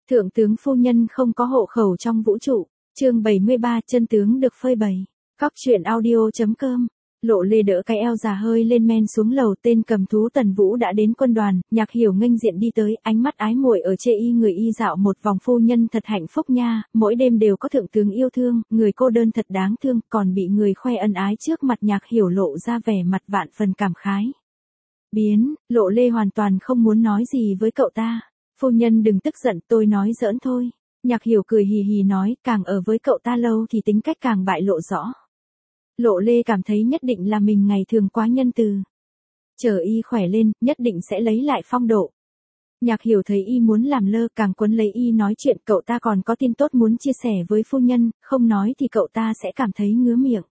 Thượng tướng phu nhân không có hộ khẩu trong vũ trụ. Chương 73 chân tướng được phơi bày. Cóc truyện audio.com. Lộ Lê đỡ cái eo già hơi lên men xuống lầu, tên cầm thú Tần Vũ đã đến quân đoàn. Nhạc Hiểu nghênh diện đi tới, ánh mắt ái muội ở chê y người y dạo một vòng. Phu nhân thật hạnh phúc nha, mỗi đêm đều có thượng tướng yêu thương, người cô đơn thật đáng thương, còn bị người khoe ân ái trước mặt. Nhạc Hiểu lộ ra vẻ mặt vạn phần cảm khái. Lộ Lê hoàn toàn không muốn nói gì với cậu ta. Phu nhân đừng tức giận, tôi nói giỡn thôi. Nhạc Hiểu cười hì hì nói, càng ở với cậu ta lâu thì tính cách càng bại lộ rõ. Lộ Lê cảm thấy nhất định là mình ngày thường quá nhân từ. Chờ y khỏe lên, nhất định sẽ lấy lại phong độ. Nhạc Hiểu thấy y muốn làm lơ, càng quấn lấy y nói chuyện. Cậu ta còn có tin tốt muốn chia sẻ với phu nhân, không nói thì cậu ta sẽ cảm thấy ngứa miệng.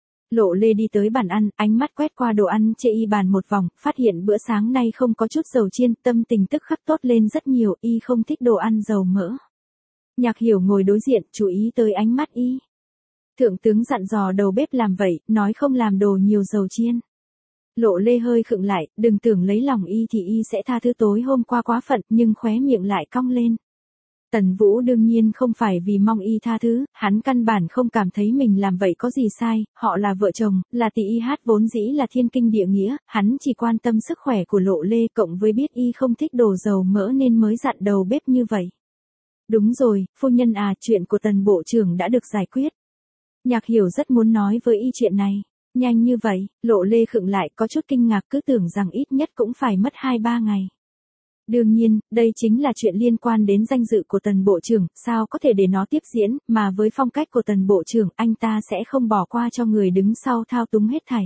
Lộ Lê đi tới bàn ăn, ánh mắt quét qua đồ ăn chê y bàn một vòng, phát hiện bữa sáng nay không có chút dầu chiên, tâm tình tức khắc tốt lên rất nhiều. Y không thích đồ ăn dầu mỡ. Nhạc Hiểu ngồi đối diện, chú ý tới ánh mắt y. Thượng tướng dặn dò đầu bếp làm vậy, nói không làm đồ nhiều dầu chiên. Lộ Lê hơi khựng lại, đừng tưởng lấy lòng y thì y sẽ tha thứ tối hôm qua quá phận, nhưng khóe miệng lại cong lên. Tần Vũ đương nhiên không phải vì mong y tha thứ, hắn căn bản không cảm thấy mình làm vậy có gì sai, họ là vợ chồng, là tỷ y hát vốn dĩ là thiên kinh địa nghĩa, hắn chỉ quan tâm sức khỏe của Lộ Lê, cộng với biết y không thích đồ dầu mỡ nên mới dặn đầu bếp như vậy. Đúng rồi, phu nhân à, chuyện của Tần bộ trưởng đã được giải quyết. Nhạc Hiểu rất muốn nói với y chuyện này. Nhanh như vậy, Lộ Lê khựng lại, có chút kinh ngạc, cứ tưởng rằng ít nhất cũng phải mất 2-3 ngày. Đương nhiên, đây chính là chuyện liên quan đến danh dự của Tần bộ trưởng, sao có thể để nó tiếp diễn, mà với phong cách của Tần bộ trưởng, anh ta sẽ không bỏ qua cho người đứng sau thao túng hết thảy.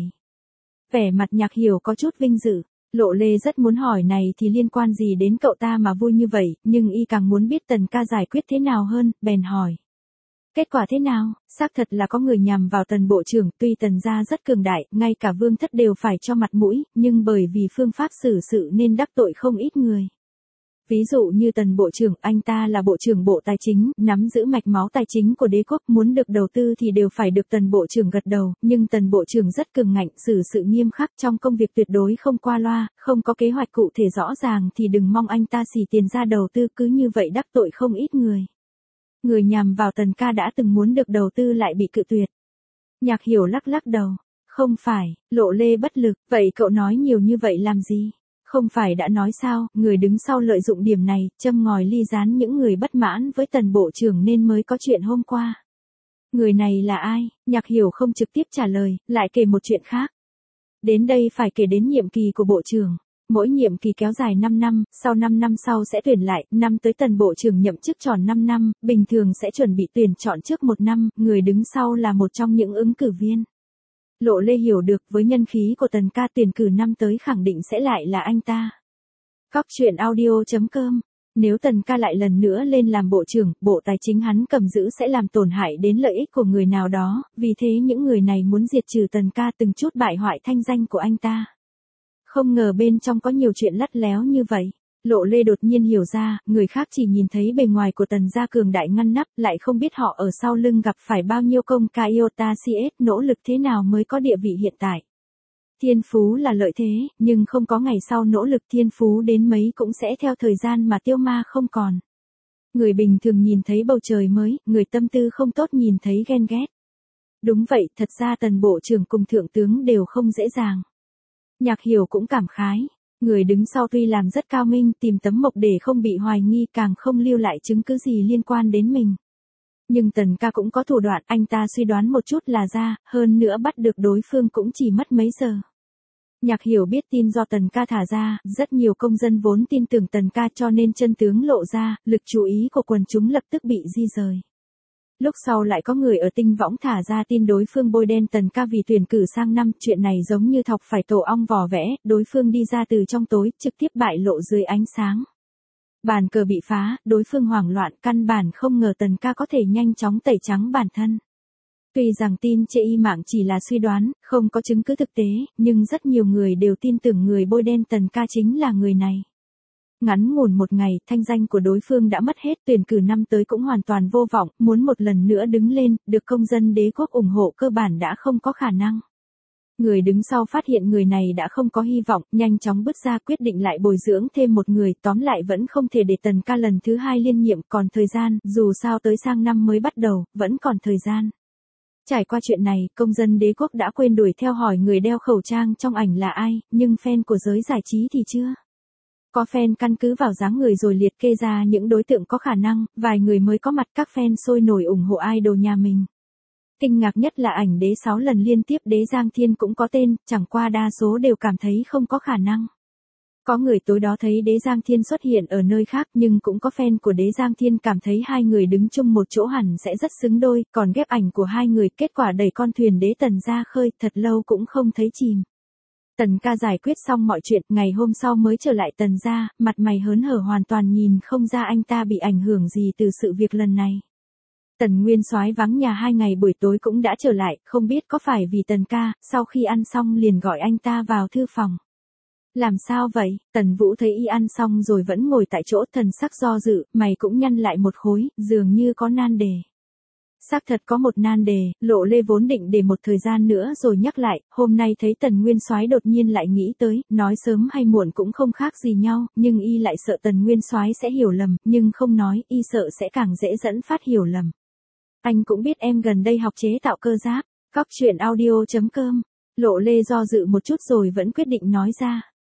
Vẻ mặt Nhạc Hiểu có chút vinh dự. Lộ Lê rất muốn hỏi này thì liên quan gì đến cậu ta mà vui như vậy, nhưng y càng muốn biết Tần ca giải quyết thế nào hơn, bèn hỏi. Kết quả thế nào? Xác thật là có người nhằm vào Tần bộ trưởng, tuy Tần gia rất cường đại, ngay cả Vương thất đều phải cho mặt mũi, nhưng bởi vì phương pháp xử sự nên đắc tội không ít người. Ví dụ như Tần bộ trưởng, anh ta là bộ trưởng bộ tài chính, nắm giữ mạch máu tài chính của đế quốc, muốn được đầu tư thì đều phải được Tần bộ trưởng gật đầu, nhưng Tần bộ trưởng rất cường ngạnh, xử sự nghiêm khắc, trong công việc tuyệt đối không qua loa, không có kế hoạch cụ thể rõ ràng thì đừng mong anh ta xỉ tiền ra đầu tư, cứ như vậy đắc tội không ít người. Người nhằm vào Tần ca đã từng muốn được đầu tư lại bị cự tuyệt. Nhạc Hiểu lắc lắc đầu. Không phải, Lộ Lê bất lực, vậy cậu nói nhiều như vậy làm gì? Không phải đã nói sao, người đứng sau lợi dụng điểm này, châm ngòi ly gián những người bất mãn với Tần bộ trưởng nên mới có chuyện hôm qua. Người này là ai? Nhạc Hiểu không trực tiếp trả lời, lại kể một chuyện khác. Đến đây phải kể đến nhiệm kỳ của bộ trưởng. Mỗi nhiệm kỳ kéo dài 5 năm, sau 5 năm sau sẽ tuyển lại, năm tới Tần bộ trưởng nhậm chức tròn 5 năm, bình thường sẽ chuẩn bị tuyển chọn trước 1 năm, người đứng sau là một trong những ứng cử viên. Lộ Lê hiểu được, với nhân khí của Tần ca tuyển cử năm tới khẳng định sẽ lại là anh ta. Cóc truyện audio.com. Nếu Tần ca lại lần nữa lên làm bộ trưởng, bộ tài chính hắn cầm giữ sẽ làm tổn hại đến lợi ích của người nào đó, vì thế những người này muốn diệt trừ Tần ca từng chút bại hoại thanh danh của anh ta. Không ngờ bên trong có nhiều chuyện lắt léo như vậy. Lộ Lê đột nhiên hiểu ra, người khác chỉ nhìn thấy bề ngoài của Tần gia cường đại ngăn nắp, lại không biết họ ở sau lưng gặp phải bao nhiêu công ca iota cs, nỗ lực thế nào mới có địa vị hiện tại. Thiên phú là lợi thế, nhưng không có ngày sau nỗ lực thiên phú đến mấy cũng sẽ theo thời gian mà tiêu ma không còn. Người bình thường nhìn thấy bầu trời mới, người tâm tư không tốt nhìn thấy ghen ghét. Đúng vậy, thật ra Tần bộ trưởng cùng thượng tướng đều không dễ dàng. Nhạc Hiểu cũng cảm khái. Người đứng sau tuy làm rất cao minh, tìm tấm mộc để không bị hoài nghi, càng không lưu lại chứng cứ gì liên quan đến mình. Nhưng Tần ca cũng có thủ đoạn, anh ta suy đoán một chút là ra, hơn nữa bắt được đối phương cũng chỉ mất mấy giờ. Nhạc Hiểu biết tin do Tần ca thả ra, rất nhiều công dân vốn tin tưởng Tần ca cho nên chân tướng lộ ra, lực chú ý của quần chúng lập tức bị di rời. Lúc sau lại có người ở Tinh Võng thả ra tin đối phương bôi đen Tần ca vì tuyển cử sang năm, chuyện này giống như thọc phải tổ ong vò vẽ, đối phương đi ra từ trong tối, trực tiếp bại lộ dưới ánh sáng. Bàn cờ bị phá, đối phương hoảng loạn, căn bản không ngờ Tần ca có thể nhanh chóng tẩy trắng bản thân. Tuy rằng tin chê y mạng chỉ là suy đoán, không có chứng cứ thực tế, nhưng rất nhiều người đều tin tưởng người bôi đen Tần ca chính là người này. Ngắn ngủn một ngày, thanh danh của đối phương đã mất hết, tuyển cử năm tới cũng hoàn toàn vô vọng, muốn một lần nữa đứng lên, được công dân đế quốc ủng hộ cơ bản đã không có khả năng. Người đứng sau phát hiện người này đã không có hy vọng, nhanh chóng bước ra quyết định lại bồi dưỡng thêm một người, tóm lại vẫn không thể để Tần ca lần thứ 2 liên nhiệm, còn thời gian, dù sao tới sang năm mới bắt đầu, vẫn còn thời gian. Trải qua chuyện này, công dân đế quốc đã quên đuổi theo hỏi người đeo khẩu trang trong ảnh là ai, nhưng fan của giới giải trí thì chưa. Có fan căn cứ vào dáng người rồi liệt kê ra những đối tượng có khả năng, vài người mới có mặt, các fan sôi nổi ủng hộ idol nhà mình. Kinh ngạc nhất là ảnh đế 6 lần liên tiếp đế Giang Thiên cũng có tên, chẳng qua đa số đều cảm thấy không có khả năng. Có người tối đó thấy đế Giang Thiên xuất hiện ở nơi khác, nhưng cũng có fan của đế Giang Thiên cảm thấy hai người đứng chung một chỗ hẳn sẽ rất xứng đôi, còn ghép ảnh của hai người, kết quả đẩy con thuyền đế Tần ra khơi, thật lâu cũng không thấy chìm. Tần ca giải quyết xong mọi chuyện, ngày hôm sau mới trở lại Tần ra, mặt mày hớn hở hoàn toàn nhìn không ra anh ta bị ảnh hưởng gì từ sự việc lần này. Tần Nguyên Soái vắng nhà 2 ngày, buổi tối cũng đã trở lại, không biết có phải vì Tần ca, sau khi ăn xong liền gọi anh ta vào thư phòng. Làm sao vậy? Tần Vũ thấy y ăn xong rồi vẫn ngồi tại chỗ, thần sắc do dự, mày cũng nhăn lại một khối, dường như có nan đề. Xác thật có một nan đề, Lộ Lê vốn định để một thời gian nữa rồi nhắc lại, hôm nay thấy Tần Nguyên Soái đột nhiên lại nghĩ tới, nói sớm hay muộn cũng không khác gì nhau, nhưng y lại sợ Tần Nguyên Soái sẽ hiểu lầm, nhưng không nói, y sợ sẽ càng dễ dẫn phát hiểu lầm. Anh cũng biết em gần đây học chế tạo cơ giáp. Cóc truyện audio.com. Lộ Lê do dự một chút rồi vẫn quyết định nói ra.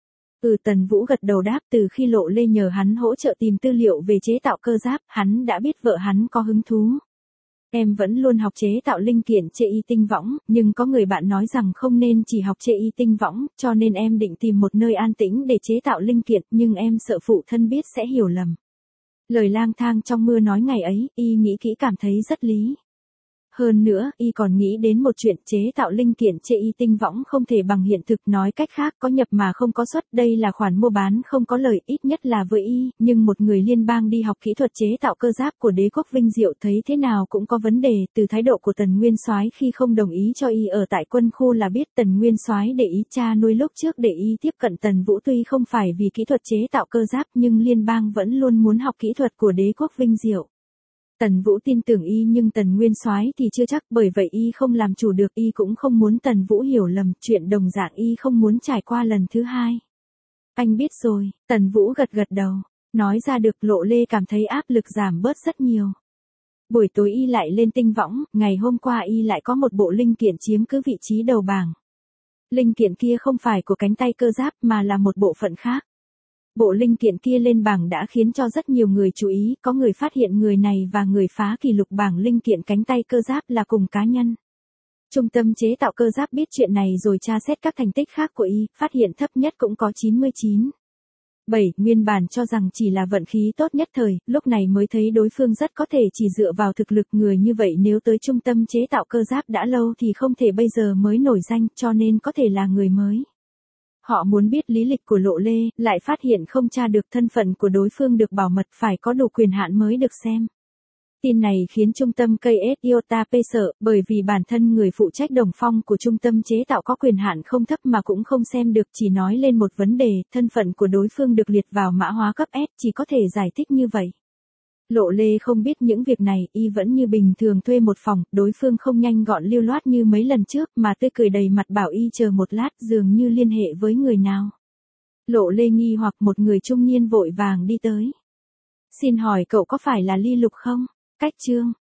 Tần Vũ gật đầu đáp, từ khi Lộ Lê nhờ hắn hỗ trợ tìm tư liệu về chế tạo cơ giáp, hắn đã biết vợ hắn có hứng thú. Em vẫn luôn học chế tạo linh kiện chê y tinh võng, nhưng có người bạn nói rằng không nên chỉ học chê y tinh võng, cho nên em định tìm một nơi an tĩnh để chế tạo linh kiện, nhưng em sợ phụ thân biết sẽ hiểu lầm. Lời lang thang trong mưa nói ngày ấy, y nghĩ kỹ cảm thấy rất lý. Hơn nữa, y còn nghĩ đến một chuyện, chế tạo linh kiện chê y tinh võng không thể bằng hiện thực, nói cách khác có nhập mà không có xuất, đây là khoản mua bán không có lời, ít nhất là với y, nhưng một người liên bang đi học kỹ thuật chế tạo cơ giáp của đế quốc Vinh Diệu thấy thế nào cũng có vấn đề, từ thái độ của Tần Nguyên Soái khi không đồng ý cho y ở tại quân khu là biết Tần Nguyên Soái để ý cha nuôi lúc trước để y tiếp cận Tần Vũ tuy không phải vì kỹ thuật chế tạo cơ giáp nhưng liên bang vẫn luôn muốn học kỹ thuật của đế quốc Vinh Diệu. Tần Vũ tin tưởng y nhưng Tần Nguyên Soái thì chưa chắc, bởi vậy y không làm chủ được, y cũng không muốn Tần Vũ hiểu lầm, chuyện đồng dạng y không muốn trải qua lần thứ 2. Anh biết rồi, Tần Vũ gật gật đầu, nói ra được. Lộ Lê cảm thấy áp lực giảm bớt rất nhiều. Buổi tối y lại lên tinh võng, ngày hôm qua y lại có một bộ linh kiện chiếm cứ vị trí đầu bảng. Linh kiện kia không phải của cánh tay cơ giáp mà là một bộ phận khác. Bộ linh kiện kia lên bảng đã khiến cho rất nhiều người chú ý, có người phát hiện người này và người phá kỷ lục bảng linh kiện cánh tay cơ giáp là cùng cá nhân. Trung tâm chế tạo cơ giáp biết chuyện này rồi tra xét các thành tích khác của y, phát hiện thấp nhất cũng có 99,7, nguyên bản cho rằng chỉ là vận khí tốt nhất thời, lúc này mới thấy đối phương rất có thể chỉ dựa vào thực lực, người như vậy nếu tới trung tâm chế tạo cơ giáp đã lâu thì không thể bây giờ mới nổi danh, cho nên có thể là người mới. Họ muốn biết lý lịch của Lộ Lê, lại phát hiện không tra được thân phận của đối phương được bảo mật, phải có đủ quyền hạn mới được xem. Tin này khiến trung tâm KS Iota P sợ, bởi vì bản thân người phụ trách Đồng Phong của trung tâm chế tạo có quyền hạn không thấp mà cũng không xem được, chỉ nói lên một vấn đề, thân phận của đối phương được liệt vào mã hóa cấp S, chỉ có thể giải thích như vậy. Lộ Lê không biết những việc này, y vẫn như bình thường thuê một phòng, đối phương không nhanh gọn lưu loát như mấy lần trước, mà tươi cười đầy mặt bảo y chờ một lát, dường như liên hệ với người nào. Lộ Lê nghi hoặc, một người trung niên vội vàng đi tới. Xin hỏi cậu có phải là Ly Lục không? Cách chương